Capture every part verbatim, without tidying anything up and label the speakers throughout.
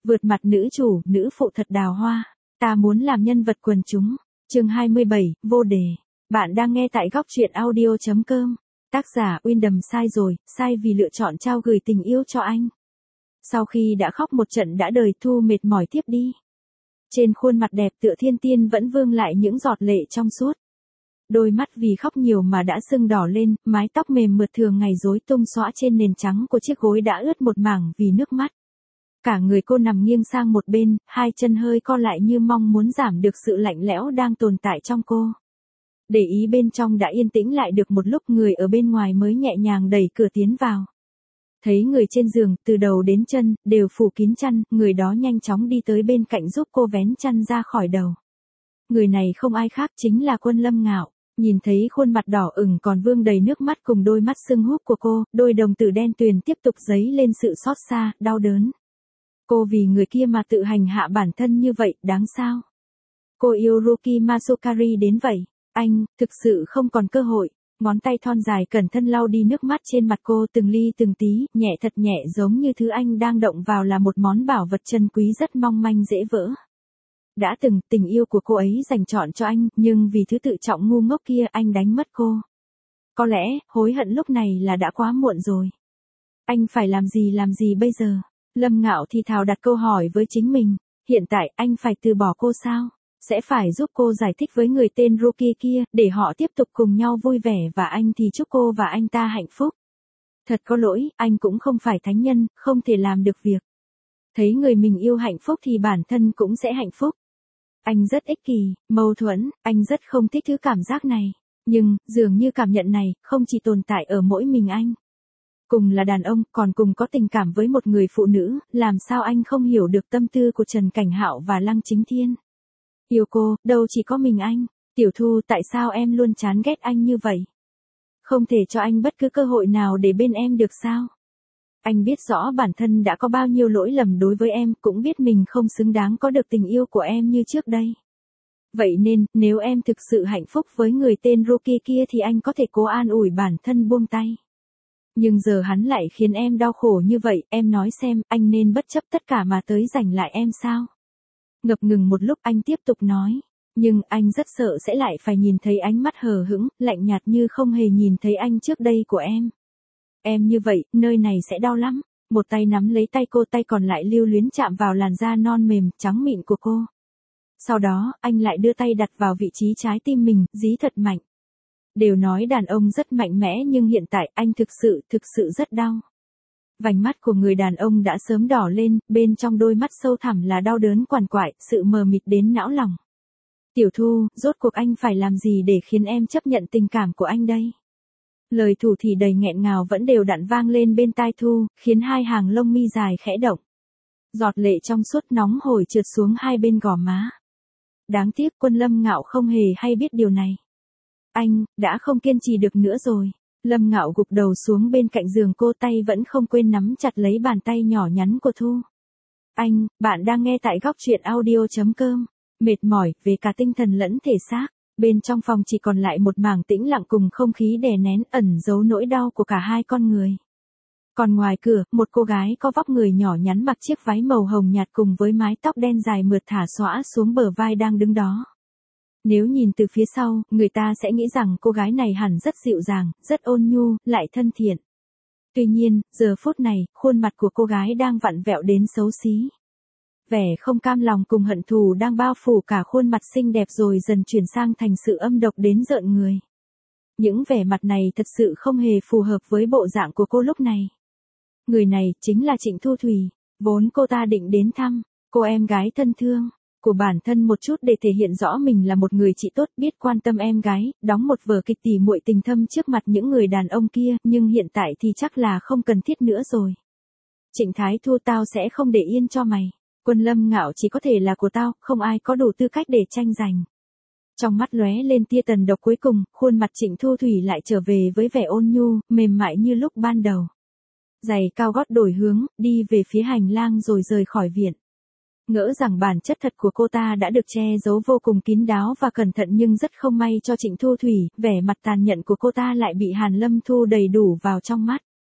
Speaker 1: Vượt mặt nữ chủ, nữ phụ thật đào hoa. Ta muốn làm nhân vật quần chúng. Chương hai mươi bảy, vô đề. Bạn đang nghe tại góc truyện audio chấm com. Tác giả Windham sai rồi, sai vì lựa chọn trao gửi tình yêu cho anh. Sau khi đã khóc một trận đã đời, Thu mệt mỏi tiếp đi. Trên khuôn mặt đẹp tựa thiên tiên vẫn vương lại những giọt lệ trong suốt. Đôi mắt vì khóc nhiều mà đã sưng đỏ lên, mái tóc mềm mượt thường ngày rối tung xõa trên nền trắng của chiếc gối đã ướt một mảng vì nước mắt. Cả người cô nằm nghiêng sang một bên, hai chân hơi co lại như mong muốn giảm được sự lạnh lẽo đang tồn tại trong cô. Để ý bên trong đã yên tĩnh lại được một lúc, người ở bên ngoài mới nhẹ nhàng đẩy cửa tiến vào. Thấy người trên giường, từ đầu đến chân, đều phủ kín chăn, người đó nhanh chóng đi tới bên cạnh giúp cô vén chăn ra khỏi đầu. Người này không ai khác chính là Quân Lâm Ngạo. Nhìn thấy khuôn mặt đỏ ửng còn vương đầy nước mắt cùng đôi mắt sưng húp của cô, đôi đồng tử đen tuyền tiếp tục dấy lên sự xót xa, đau đớn. Cô vì người kia mà tự hành hạ bản thân như vậy, đáng sao? Cô yêu Ruki Masukari đến vậy. Anh, thực sự không còn cơ hội. Ngón tay thon dài cẩn thận lau đi nước mắt trên mặt cô từng ly từng tí, nhẹ thật nhẹ, giống như thứ anh đang động vào là một món bảo vật chân quý rất mong manh dễ vỡ. Đã từng, tình yêu của cô ấy dành trọn cho anh, nhưng vì thứ tự trọng ngu ngốc kia anh đánh mất cô. Có lẽ, hối hận lúc này là đã quá muộn rồi. Anh phải làm gì làm gì bây giờ? Lâm Ngạo thì thào đặt câu hỏi với chính mình. Hiện tại anh phải từ bỏ cô sao? Sẽ phải giúp cô giải thích với người tên Ruki kia, để họ tiếp tục cùng nhau vui vẻ và anh thì chúc cô và anh ta hạnh phúc. Thật có lỗi, anh cũng không phải thánh nhân, không thể làm được việc. Thấy người mình yêu hạnh phúc thì bản thân cũng sẽ hạnh phúc. Anh rất ích kỷ, mâu thuẫn, anh rất không thích thứ cảm giác này. Nhưng, dường như cảm nhận này, không chỉ tồn tại ở mỗi mình anh. Cùng là đàn ông, còn cùng có tình cảm với một người phụ nữ, làm sao anh không hiểu được tâm tư của Trần Cảnh Hạo và Lăng Chính Thiên. Yêu cô, đâu chỉ có mình anh. Tiểu Thu, tại sao em luôn chán ghét anh như vậy? Không thể cho anh bất cứ cơ hội nào để bên em được sao? Anh biết rõ bản thân đã có bao nhiêu lỗi lầm đối với em, cũng biết mình không xứng đáng có được tình yêu của em như trước đây. Vậy nên, nếu em thực sự hạnh phúc với người tên Ruki kia thì anh có thể cố an ủi bản thân buông tay. Nhưng giờ hắn lại khiến em đau khổ như vậy, em nói xem, anh nên bất chấp tất cả mà tới giành lại em sao? Ngập ngừng một lúc anh tiếp tục nói. Nhưng anh rất sợ sẽ lại phải nhìn thấy ánh mắt hờ hững, lạnh nhạt như không hề nhìn thấy anh trước đây của em. Em như vậy, nơi này sẽ đau lắm. Một tay nắm lấy tay cô, tay còn lại lưu luyến chạm vào làn da non mềm, trắng mịn của cô. Sau đó, anh lại đưa tay đặt vào vị trí trái tim mình, dí thật mạnh. Đều nói đàn ông rất mạnh mẽ nhưng hiện tại anh thực sự, thực sự rất đau. Vành mắt của người đàn ông đã sớm đỏ lên, bên trong đôi mắt sâu thẳm là đau đớn quằn quại, sự mờ mịt đến não lòng. Tiểu Thu, rốt cuộc anh phải làm gì để khiến em chấp nhận tình cảm của anh đây? Lời thủ thỉ đầy nghẹn ngào vẫn đều đặn vang lên bên tai Thu, khiến hai hàng lông mi dài khẽ động. Giọt lệ trong suốt nóng hổi trượt xuống hai bên gò má. Đáng tiếc Quân Lâm Ngạo không hề hay biết điều này. Anh, đã không kiên trì được nữa rồi. Lâm Ngạo gục đầu xuống bên cạnh giường cô, tay vẫn không quên nắm chặt lấy bàn tay nhỏ nhắn của Thu. Anh, bạn đang nghe tại góc truyện audio chấm com. Mệt mỏi, về cả tinh thần lẫn thể xác. Bên trong phòng chỉ còn lại một mảng tĩnh lặng cùng không khí đè nén ẩn giấu nỗi đau của cả hai con người. Còn ngoài cửa, một cô gái có vóc người nhỏ nhắn mặc chiếc váy màu hồng nhạt cùng với mái tóc đen dài mượt thả xõa xuống bờ vai đang đứng đó. Nếu nhìn từ phía sau, người ta sẽ nghĩ rằng cô gái này hẳn rất dịu dàng, rất ôn nhu, lại thân thiện. Tuy nhiên, giờ phút này, khuôn mặt của cô gái đang vặn vẹo đến xấu xí. Vẻ không cam lòng cùng hận thù đang bao phủ cả khuôn mặt xinh đẹp rồi dần chuyển sang thành sự âm độc đến rợn người. Những vẻ mặt này thật sự không hề phù hợp với bộ dạng của cô lúc này. Người này chính là Trịnh Thu Thủy, vốn cô ta định đến thăm, cô em gái thân thương của bản thân một chút để thể hiện rõ mình là một người chị tốt biết quan tâm em gái, đóng một vở kịch tỉ muội tình thâm trước mặt những người đàn ông kia, nhưng hiện tại thì chắc là không cần thiết nữa rồi. Trịnh Thái Thu, tao sẽ không để yên cho mày. Quân Lâm Ngạo chỉ có thể là của tao, không ai có đủ tư cách để tranh giành. Trong mắt lóe lên tia tần độc cuối cùng, khuôn mặt Trịnh Thu Thủy lại trở về với vẻ ôn nhu, mềm mại như lúc ban đầu. Giày cao gót đổi hướng, đi về phía hành lang rồi rời khỏi viện. Ngỡ rằng bản chất thật của cô ta đã được che giấu vô cùng kín đáo và cẩn thận, nhưng rất không may cho Trịnh Thu Thủy, vẻ mặt tàn nhẫn của cô ta lại bị Hàn Lâm Thu đầy đủ vào trong mắt.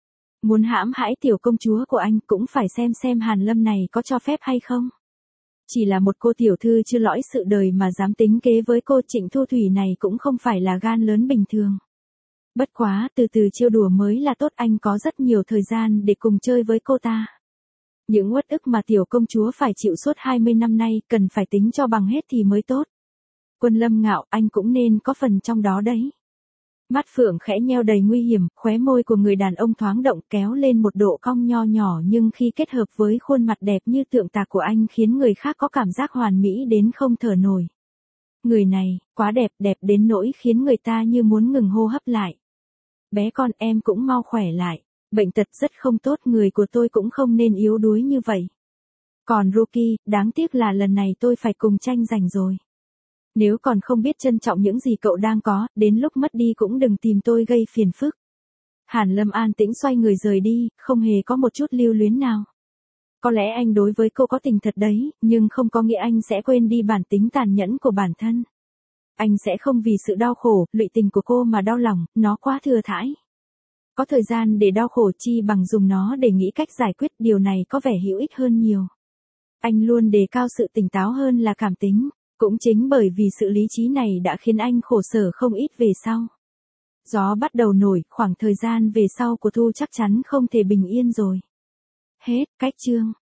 Speaker 1: Muốn hãm hãi tiểu công chúa của anh cũng phải xem xem Hàn Lâm này có cho phép hay không. Chỉ là một cô tiểu thư chưa lõi sự đời mà dám tính kế với cô Trịnh Thu Thủy này cũng không phải là gan lớn bình thường. Bất quá, từ từ chiêu đùa mới là tốt, anh có rất nhiều thời gian để cùng chơi với cô ta. Những uất ức mà tiểu công chúa phải chịu suốt hai mươi năm nay cần phải tính cho bằng hết thì mới tốt. Quân Lâm Ngạo, anh cũng nên có phần trong đó đấy. Mắt Phượng khẽ nheo đầy nguy hiểm, khóe môi của người đàn ông thoáng động kéo lên một độ cong nho nhỏ, nhưng khi kết hợp với khuôn mặt đẹp như tượng tạc của anh khiến người khác có cảm giác hoàn mỹ đến không thở nổi. Người này, quá đẹp, đẹp đến nỗi khiến người ta như muốn ngừng hô hấp lại. Bé con, em cũng mau khỏe lại. Bệnh tật rất không tốt, người của tôi cũng không nên yếu đuối như vậy. Còn Rocky, đáng tiếc là lần này tôi phải cùng tranh giành rồi. Nếu còn không biết trân trọng những gì cậu đang có, đến lúc mất đi cũng đừng tìm tôi gây phiền phức. Hàn Lâm an tĩnh xoay người rời đi, không hề có một chút lưu luyến nào. Có lẽ anh đối với cô có tình thật đấy, nhưng không có nghĩa anh sẽ quên đi bản tính tàn nhẫn của bản thân. Anh sẽ không vì sự đau khổ, lụy tình của cô mà đau lòng, nó quá thừa thãi. Có thời gian để đau khổ chi bằng dùng nó để nghĩ cách giải quyết, điều này có vẻ hữu ích hơn nhiều. Anh luôn đề cao sự tỉnh táo hơn là cảm tính, cũng chính bởi vì sự lý trí này đã khiến anh khổ sở không ít về sau. Gió bắt đầu nổi, khoảng thời gian về sau của Thu chắc chắn không thể bình yên rồi. Hết, cách chương.